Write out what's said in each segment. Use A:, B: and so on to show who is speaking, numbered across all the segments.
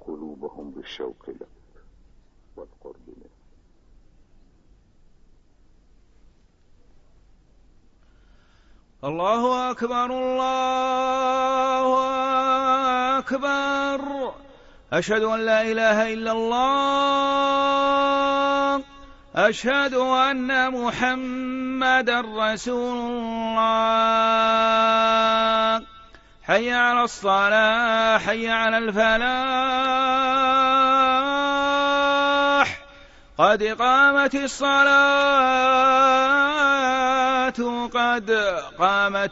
A: قلوبهم بالشوق لك والقرب منك.
B: الله أكبر الله أكبر. أشهد أن لا إله إلا الله. أشهد أن محمدا رسول الله. حي على الصلاة حي على الفلاح. قد قامت الصلاة قد قامت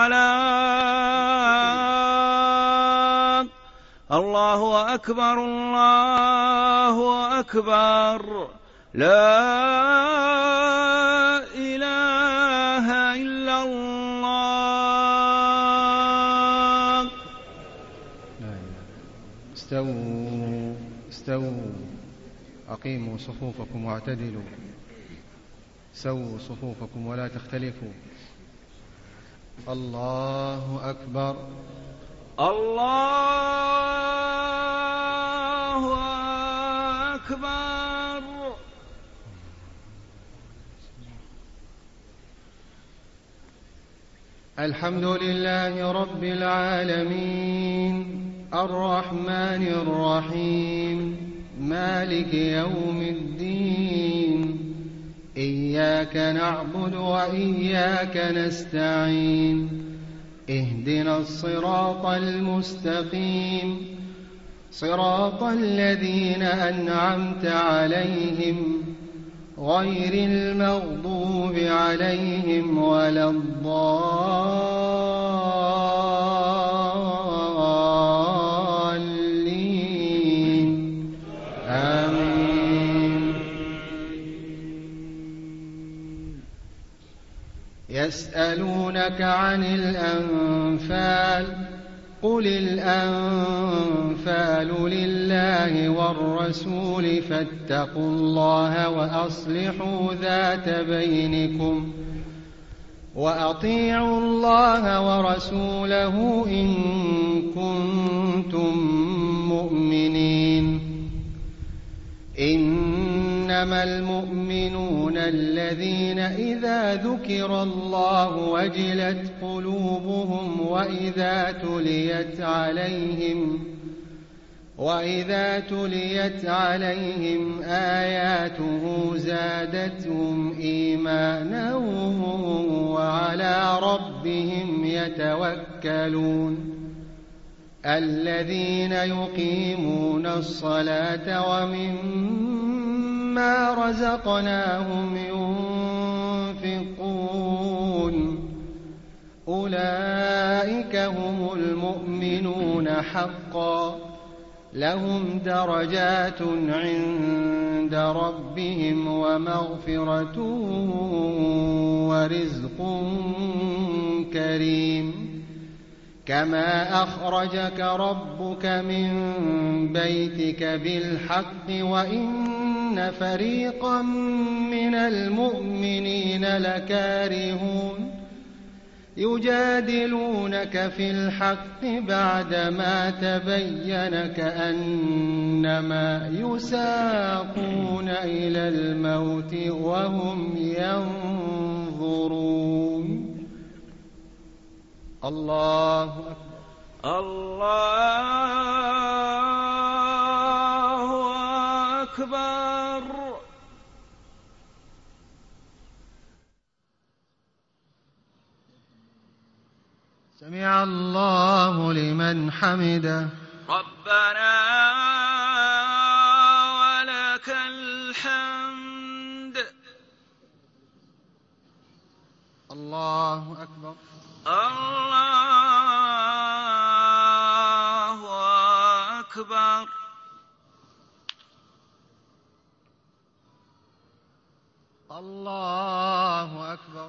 B: الصلاة. الله أكبر الله أكبر. لا إله إلا الله.
C: استووا استووا أقيموا صفوفكم واعتدلوا. سووا صفوفكم ولا تختلفوا. الله أكبر
B: الله أكبر.
C: الحمد لله رب العالمين الرحمن الرحيم مالك يوم الدين. إياك نعبد وإياك نستعين. اهدنا الصراط المستقيم صراط الذين أنعمت عليهم غير المغضوب عليهم ولا الضالين. آمين. يسألونك عن الأنفال قل الأنفال لله والرسول فاتقوا الله وأصلحوا ذات بينكم وأطيعوا الله ورسوله إن كنتم مؤمنين. إنما المؤمنون الذين إذا ذكر الله وجلت قلوبهم وإذا تليت عليهم آياته زادتهم إيمانا وعلى ربهم يتوكلون. الذين يقيمون الصلاة ومما رزقناهم ينفقون أولئك هم المؤمنون حقا لهم درجات عند ربهم ومغفرة ورزق كريم. كما أخرجك ربك من بيتك بالحق وإن فريقا من المؤمنين لكارهون يجادلونك في الحق بعدما تبين كأنما يساقون إلى الموت وهم ينظرون. الله أكبر
B: الله أكبر.
C: سمع الله لمن حمده.
B: ربنا ولك الحمد.
C: الله أكبر
B: الله أكبر.
C: الله أكبر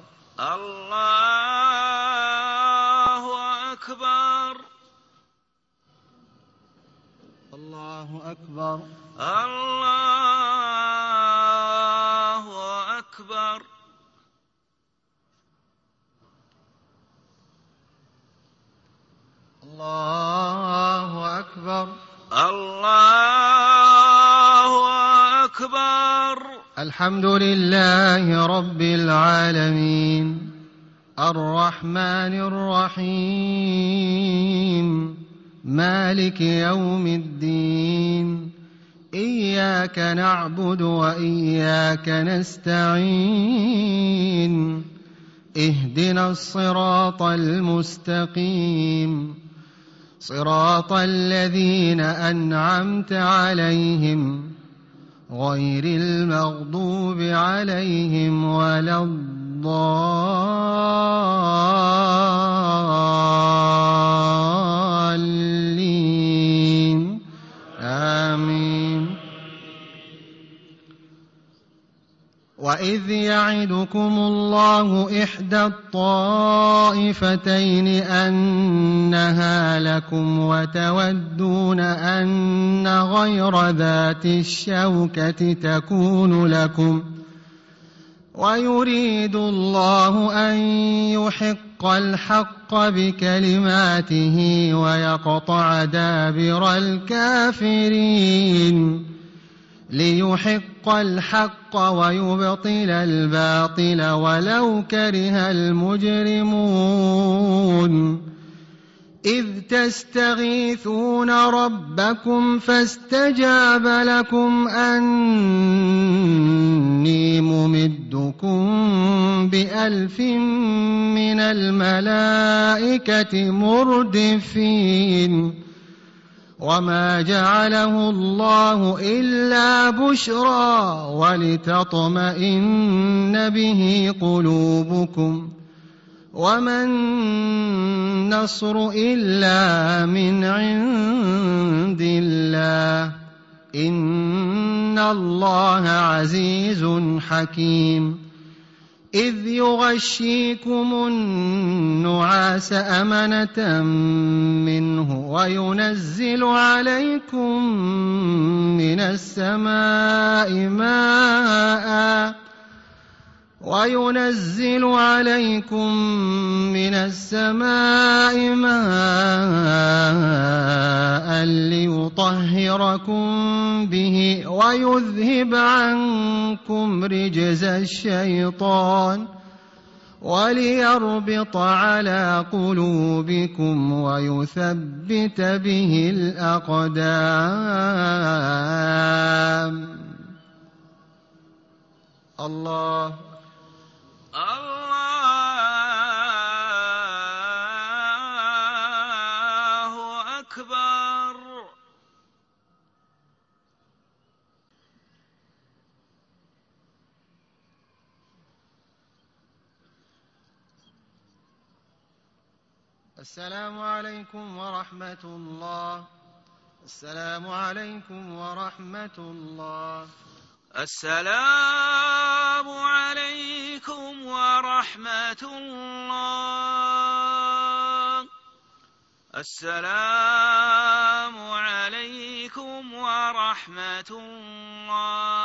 B: الله أكبر.
C: الله أكبر
B: الله أكبر.
C: الله أكبر
B: الله أكبر.
C: الحمد لله رب العالمين الرحمن الرحيم مالك يوم الدين إياك نعبد وإياك نستعين اهدنا الصراط المستقيم صراط الذين أنعمت عليهم غير المغضوب عليهم ولا الضالين آمين. وإذ يعدكم الله إحدى الطائفتين أنها لكم وتودون أن غير ذات الشوكة تكون لكم ويريد الله أن يحق الحق بكلماته ويقطع دابر الكافرين ليحق الحق ويبطل الباطل ولو كره المجرمون. إذ تستغيثون ربكم فاستجاب لكم أني ممدكم ب1000 من الملائكة مردفين. وما جعله الله إلا بشرى ولتطمئن به قلوبكم وما النصر إلا من عند الله إن الله عزيز حكيم. إذ يغشيكم النعاس أمنة منه وينزل عليكم من السماء ماء ليطهركم به ويذهب عنكم رجز الشيطان وليربط على قلوبكم ويثبت به الأقدام. الله
B: أكبر.
C: السلام عليكم ورحمة الله. السلام عليكم ورحمة الله.
B: السلام عليكم ورحمة الله. السلام عليكم ورحمة الله.